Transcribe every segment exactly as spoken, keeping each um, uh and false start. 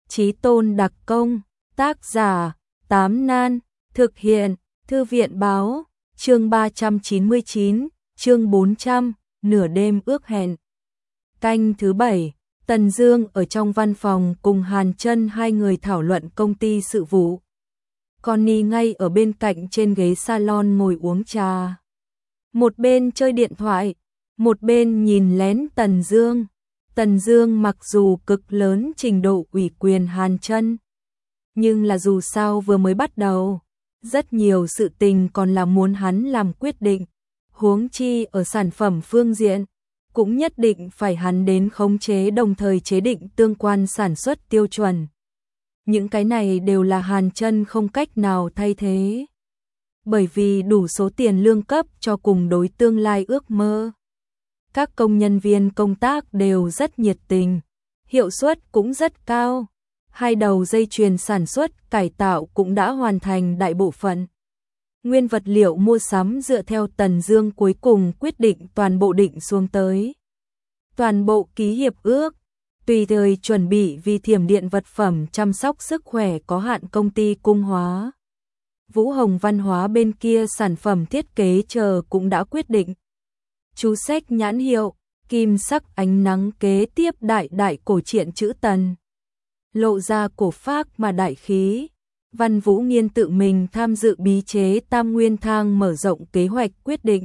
Chí Tôn đặc công, tác giả, Tám Nan, thực hiện, Thư viện báo, chương ba trăm chín mươi chín, chương bốn trăm, nửa đêm ước hẹn. Canh thứ bảy, Tần Dương ở trong văn phòng cùng Hàn Chân hai người thảo luận công ty sự vụ. Connie ngay ở bên cạnh trên ghế salon ngồi uống trà. Một bên chơi điện thoại, một bên nhìn lén Tần Dương. Tần Dương mặc dù cực lớn trình độ ủy quyền Hàn Chân, nhưng là dù sao vừa mới bắt đầu, rất nhiều sự tình còn là muốn hắn làm quyết định, huống chi ở sản phẩm phương diện, cũng nhất định phải hắn đến khống chế đồng thời chế định tương quan sản xuất tiêu chuẩn. Những cái này đều là Hàn Chân không cách nào thay thế, bởi vì đủ số tiền lương cấp cho cùng đối tương lai ước mơ. Các công nhân viên công tác đều rất nhiệt tình, hiệu suất cũng rất cao. Hai đầu dây chuyền sản xuất cải tạo cũng đã hoàn thành đại bộ phận. Nguyên vật liệu mua sắm dựa theo Tần Dương cuối cùng quyết định toàn bộ định xuống tới. Toàn bộ ký hiệp ước, tùy thời chuẩn bị vì thiểm điện vật phẩm chăm sóc sức khỏe có hạn công ty cung hóa. Vũ Hồng Văn hóa bên kia sản phẩm thiết kế chờ cũng đã quyết định. Chú sách nhãn hiệu, kim sắc ánh nắng kế tiếp đại đại cổ truyện chữ Tần. Lộ ra cổ phác mà đại khí. Văn Vũ Nghiên tự mình tham dự bí chế Tam Nguyên Thang mở rộng kế hoạch quyết định.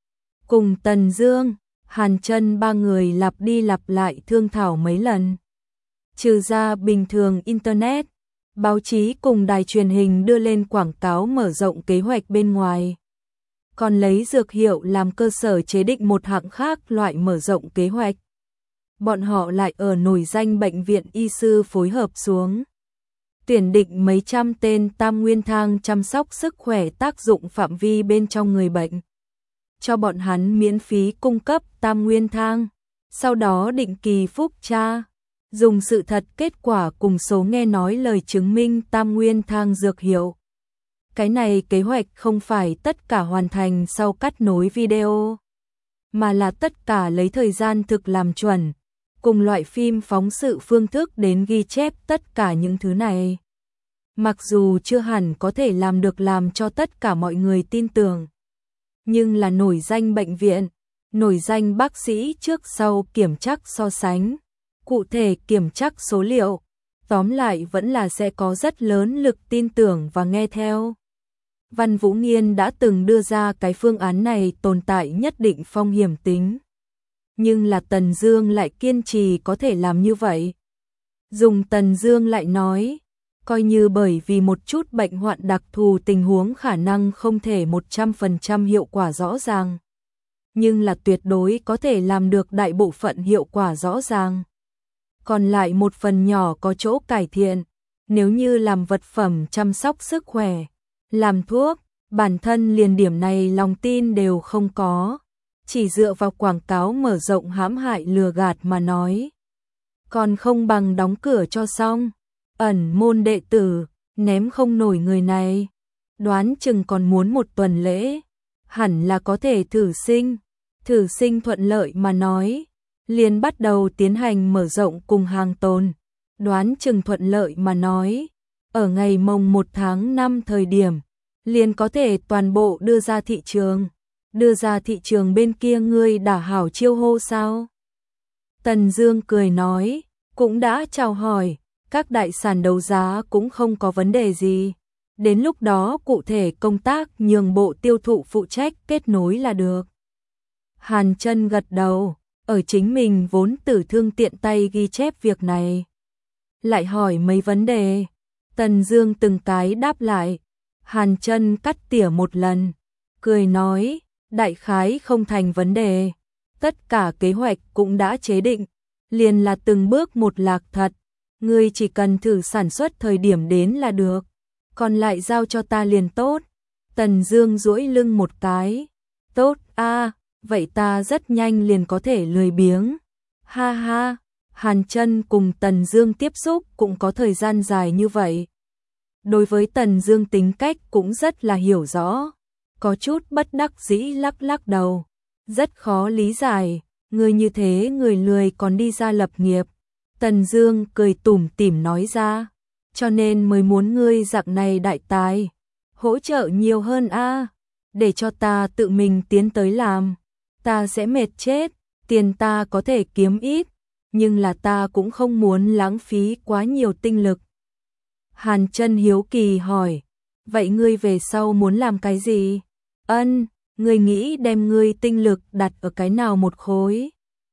Cùng Tần Dương, Hàn Chân ba người lặp đi lặp lại thương thảo mấy lần. Trừ ra bình thường Internet, báo chí cùng đài truyền hình đưa lên quảng cáo mở rộng kế hoạch bên ngoài. Còn lấy dược hiệu làm cơ sở chế định một hạng khác loại mở rộng kế hoạch. Bọn họ lại ở nổi danh bệnh viện y sư phối hợp xuống. Tuyển định mấy trăm tên Tam Nguyên Thang chăm sóc sức khỏe tác dụng phạm vi bên trong người bệnh. Cho bọn hắn miễn phí cung cấp Tam Nguyên Thang. Sau đó định kỳ phúc tra. Dùng sự thật kết quả cùng số nghe nói lời chứng minh Tam Nguyên Thang dược hiệu. Cái này kế hoạch không phải tất cả hoàn thành sau cắt nối video, mà là tất cả lấy thời gian thực làm chuẩn, cùng loại phim phóng sự phương thức đến ghi chép tất cả những thứ này. Mặc dù chưa hẳn có thể làm được làm cho tất cả mọi người tin tưởng, nhưng là nổi danh bệnh viện, nổi danh bác sĩ trước sau kiểm tra so sánh, cụ thể kiểm tra số liệu, tóm lại vẫn là sẽ có rất lớn lực tin tưởng và nghe theo. Văn Vũ Nghiên đã từng đưa ra cái phương án này tồn tại nhất định phong hiểm tính. Nhưng là Tần Dương lại kiên trì có thể làm như vậy. Dùng Tần Dương lại nói, coi như bởi vì một chút bệnh hoạn đặc thù tình huống khả năng không thể một trăm phần trăm hiệu quả rõ ràng. Nhưng là tuyệt đối có thể làm được đại bộ phận hiệu quả rõ ràng. Còn lại một phần nhỏ có chỗ cải thiện, nếu như làm vật phẩm chăm sóc sức khỏe, làm thuốc, bản thân liền điểm này lòng tin đều không có, chỉ dựa vào quảng cáo mở rộng hãm hại lừa gạt mà nói. Còn không bằng đóng cửa cho xong, ẩn môn đệ tử, ném không nổi người này, đoán chừng còn muốn một tuần lễ, hẳn là có thể thử sinh, thử sinh thuận lợi mà nói, liền bắt đầu tiến hành mở rộng cùng hàng tồn, đoán chừng thuận lợi mà nói, ở ngày mồng một tháng năm thời điểm, liền có thể toàn bộ đưa ra thị trường. Đưa ra thị trường bên kia ngươi đã hảo chiêu hô sao? Tần Dương cười nói, cũng đã chào hỏi, các đại sàn đấu giá cũng không có vấn đề gì. Đến lúc đó cụ thể công tác nhường bộ tiêu thụ phụ trách kết nối là được. Hàn Chân gật đầu, ở chính mình vốn tử thương tiện tay ghi chép việc này. Lại hỏi mấy vấn đề, Tần Dương từng cái đáp lại. Hàn Chân cắt tỉa một lần, cười nói, đại khái không thành vấn đề, tất cả kế hoạch cũng đã chế định, liền là từng bước một lạc thật, ngươi chỉ cần thử sản xuất thời điểm đến là được, còn lại giao cho ta liền tốt. Tần Dương duỗi lưng một cái, tốt a, à, vậy ta rất nhanh liền có thể lười biếng. Ha ha, Hàn Chân cùng Tần Dương tiếp xúc cũng có thời gian dài như vậy. Đối với Tần Dương tính cách cũng rất là hiểu rõ, có chút bất đắc dĩ lắc lắc đầu, rất khó lý giải, người như thế người lười còn đi ra lập nghiệp, Tần Dương cười tủm tỉm nói ra, cho nên mới muốn ngươi dạng này đại tài, hỗ trợ nhiều hơn a, để cho ta tự mình tiến tới làm, ta sẽ mệt chết, tiền ta có thể kiếm ít, nhưng là ta cũng không muốn lãng phí quá nhiều tinh lực. Hàn Chân hiếu kỳ hỏi, vậy ngươi về sau muốn làm cái gì? Ân, ngươi nghĩ đem ngươi tinh lực đặt ở cái nào một khối?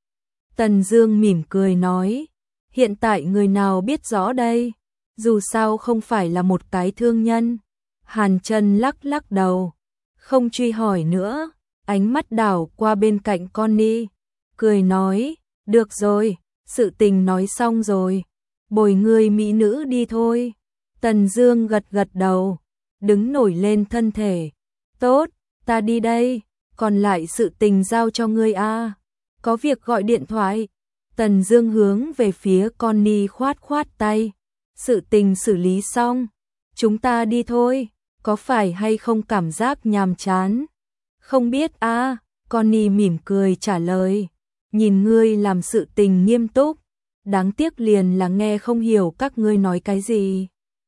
Tần Dương mỉm cười nói, hiện tại người nào biết rõ đây, dù sao không phải là một cái thương nhân. Hàn Chân lắc lắc đầu, không truy hỏi nữa, ánh mắt đảo qua bên cạnh Connie, cười nói, được rồi, sự tình nói xong rồi, bồi ngươi mỹ nữ đi thôi. Tần Dương gật gật đầu, đứng nổi lên thân thể, tốt, ta đi đây, còn lại sự tình giao cho ngươi a. Có việc gọi điện thoại. Tần Dương hướng về phía Connie khoát khoát tay, sự tình xử lý xong, chúng ta đi thôi, có phải hay không cảm giác nhàm chán? Không biết a, Connie mỉm cười trả lời, nhìn ngươi làm sự tình nghiêm túc, đáng tiếc liền là nghe không hiểu các ngươi nói cái gì.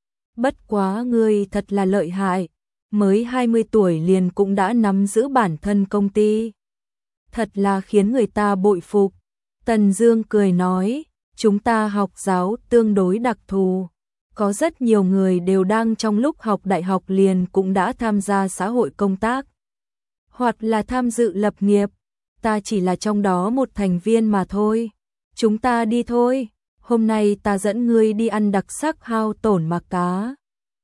Bất quá ngươi thật là lợi hại, mới hai mươi tuổi liền cũng đã nắm giữ bản thân công ty. Thật là khiến người ta bội phục. Tần Dương cười nói, chúng ta học giáo tương đối đặc thù, có rất nhiều người đều đang trong lúc học đại học liền cũng đã tham gia xã hội công tác, hoặc là tham dự lập nghiệp, ta chỉ là trong đó một thành viên mà thôi. Chúng ta đi thôi, hôm nay ta dẫn ngươi đi ăn đặc sắc hao tổn mặc cá.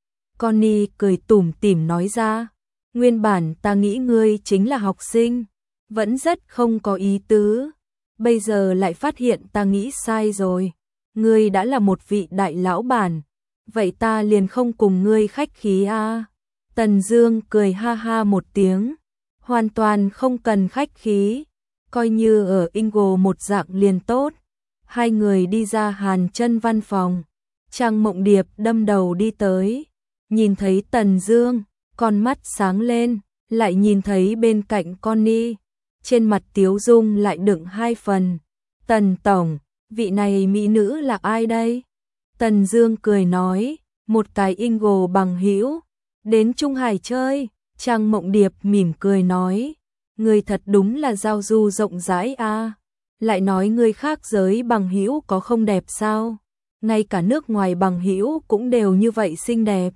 Connie cười tủm tỉm nói ra, nguyên bản ta nghĩ ngươi chính là học sinh, vẫn rất không có ý tứ, bây giờ lại phát hiện ta nghĩ sai rồi, ngươi đã là một vị đại lão bản, vậy ta liền không cùng ngươi khách khí a. Tần Dương cười ha ha một tiếng, hoàn toàn không cần khách khí, coi như ở Ingo một dạng liền tốt. Hai người đi ra Hàn Chân văn phòng, Trang Mộng Điệp đâm đầu đi tới, nhìn thấy Tần Dương, con mắt sáng lên, lại nhìn thấy bên cạnh Connie, trên mặt tiếu dung lại đựng hai phần. Tần tổng, vị này mỹ nữ là ai đây? Tần Dương cười nói, một cái Ingo bằng hữu, đến Trung Hải chơi. Trang Mộng Điệp mỉm cười nói, người thật đúng là giao du rộng rãi a. Lại nói người khác giới bằng hữu có không đẹp sao? Ngay cả nước ngoài bằng hữu cũng đều như vậy xinh đẹp.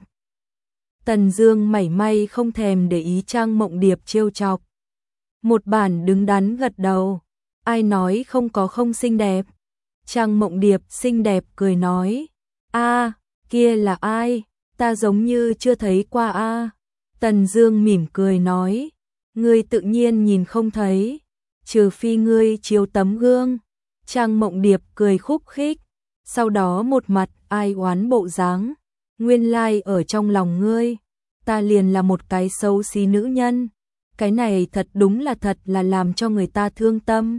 Tần Dương mảy may không thèm để ý Trang Mộng Điệp trêu chọc. Một bản đứng đắn gật đầu, ai nói không có không xinh đẹp. Trang Mộng Điệp xinh đẹp cười nói, a, kia là ai, ta giống như chưa thấy qua a. Tần Dương mỉm cười nói, ngươi tự nhiên nhìn không thấy, trừ phi ngươi chiếu tấm gương. Trang Mộng Điệp cười khúc khích, sau đó một mặt ai oán bộ dáng, nguyên lai like ở trong lòng ngươi, ta liền là một cái xấu xí nữ nhân, cái này thật đúng là thật là làm cho người ta thương tâm.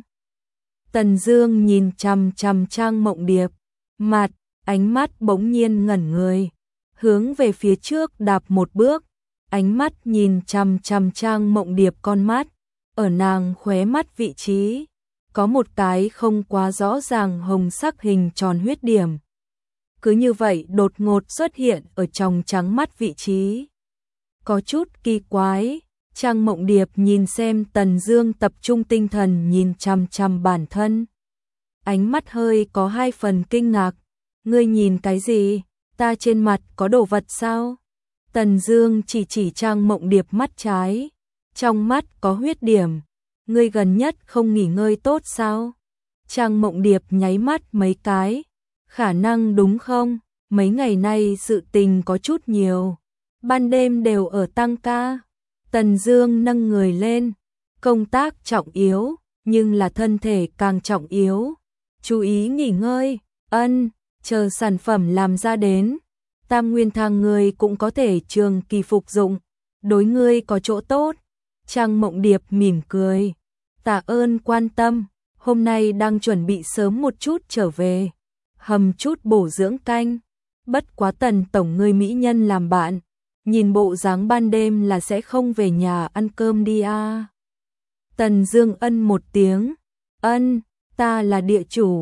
Tần Dương nhìn chằm chằm Trang Mộng Điệp, mặt, ánh mắt bỗng nhiên ngẩn người, hướng về phía trước đạp một bước, ánh mắt nhìn chằm chằm Trang Mộng Điệp con mắt, ở nàng khóe mắt vị trí, có một cái không quá rõ ràng hồng sắc hình tròn huyết điểm. Cứ như vậy đột ngột xuất hiện ở trong trắng mắt vị trí. Có chút kỳ quái, Trang Mộng Điệp nhìn xem Tần Dương tập trung tinh thần nhìn chằm chằm bản thân. Ánh mắt hơi có hai phần kinh ngạc, ngươi nhìn cái gì, ta trên mặt có đồ vật sao? Tần Dương chỉ chỉ Trang Mộng Điệp mắt trái, trong mắt có huyết điểm, ngươi gần nhất không nghỉ ngơi tốt sao? Trang Mộng Điệp nháy mắt mấy cái, khả năng đúng không, mấy ngày nay sự tình có chút nhiều, ban đêm đều ở tăng ca. Tần Dương nâng người lên, công tác trọng yếu, nhưng là thân thể càng trọng yếu, chú ý nghỉ ngơi, ân, chờ sản phẩm làm ra đến, Tam Nguyên Thang ngươi cũng có thể trường kỳ phục dụng, đối ngươi có chỗ tốt. Trang Mộng Điệp mỉm cười, tạ ơn quan tâm, hôm nay đang chuẩn bị sớm một chút trở về, hầm chút bổ dưỡng canh, bất quá Tần tổng ngươi mỹ nhân làm bạn, nhìn bộ dáng ban đêm là sẽ không về nhà ăn cơm đi a. À. Tần Dương ân một tiếng, ân, ta là địa chủ,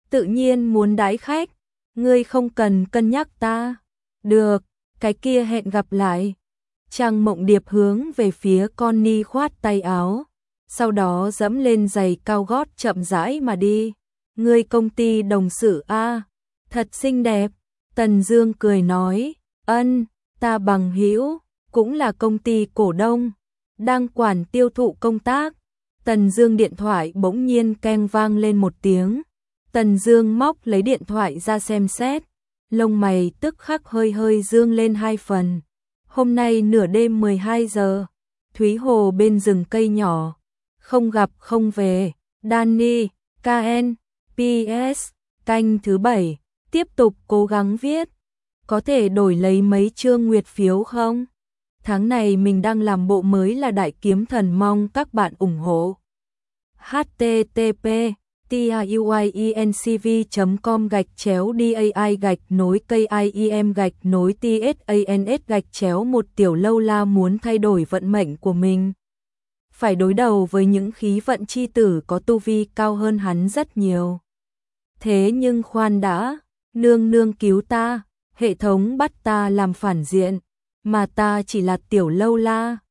tự nhiên muốn đãi khách, ngươi không cần cân nhắc ta. Được, cái kia hẹn gặp lại. Trang Mộng Điệp hướng về phía Connie khoát tay áo, sau đó dẫm lên giày cao gót chậm rãi mà đi. Ngươi công ty đồng sự a, thật xinh đẹp. Tần Dương cười nói, ân, ta bằng hữu, cũng là công ty cổ đông, đang quản tiêu thụ công tác. Tần Dương điện thoại bỗng nhiên keng vang lên một tiếng. Tần Dương móc lấy điện thoại ra xem xét, lông mày tức khắc hơi hơi dương lên hai phần. Hôm nay nửa đêm mười hai giờ, Thúy Hồ bên rừng cây nhỏ, không gặp không về. Danny, ca en, pê ét, canh thứ bảy, tiếp tục cố gắng viết. Có thể đổi lấy mấy chương nguyệt phiếu không? Tháng này mình đang làm bộ mới là Đại Kiếm Thần, mong các bạn ủng hộ. h t t p tuyiencv chấm com gạch chéo dai gạch nối kim gạch nối tsans gạch chéo một Tiểu Lâu La muốn thay đổi vận mệnh của mình. Phải đối đầu với những khí vận chi tử có tu vi cao hơn hắn rất nhiều. Thế nhưng khoan đã, nương nương cứu ta, hệ thống bắt ta làm phản diện, mà ta chỉ là Tiểu Lâu La.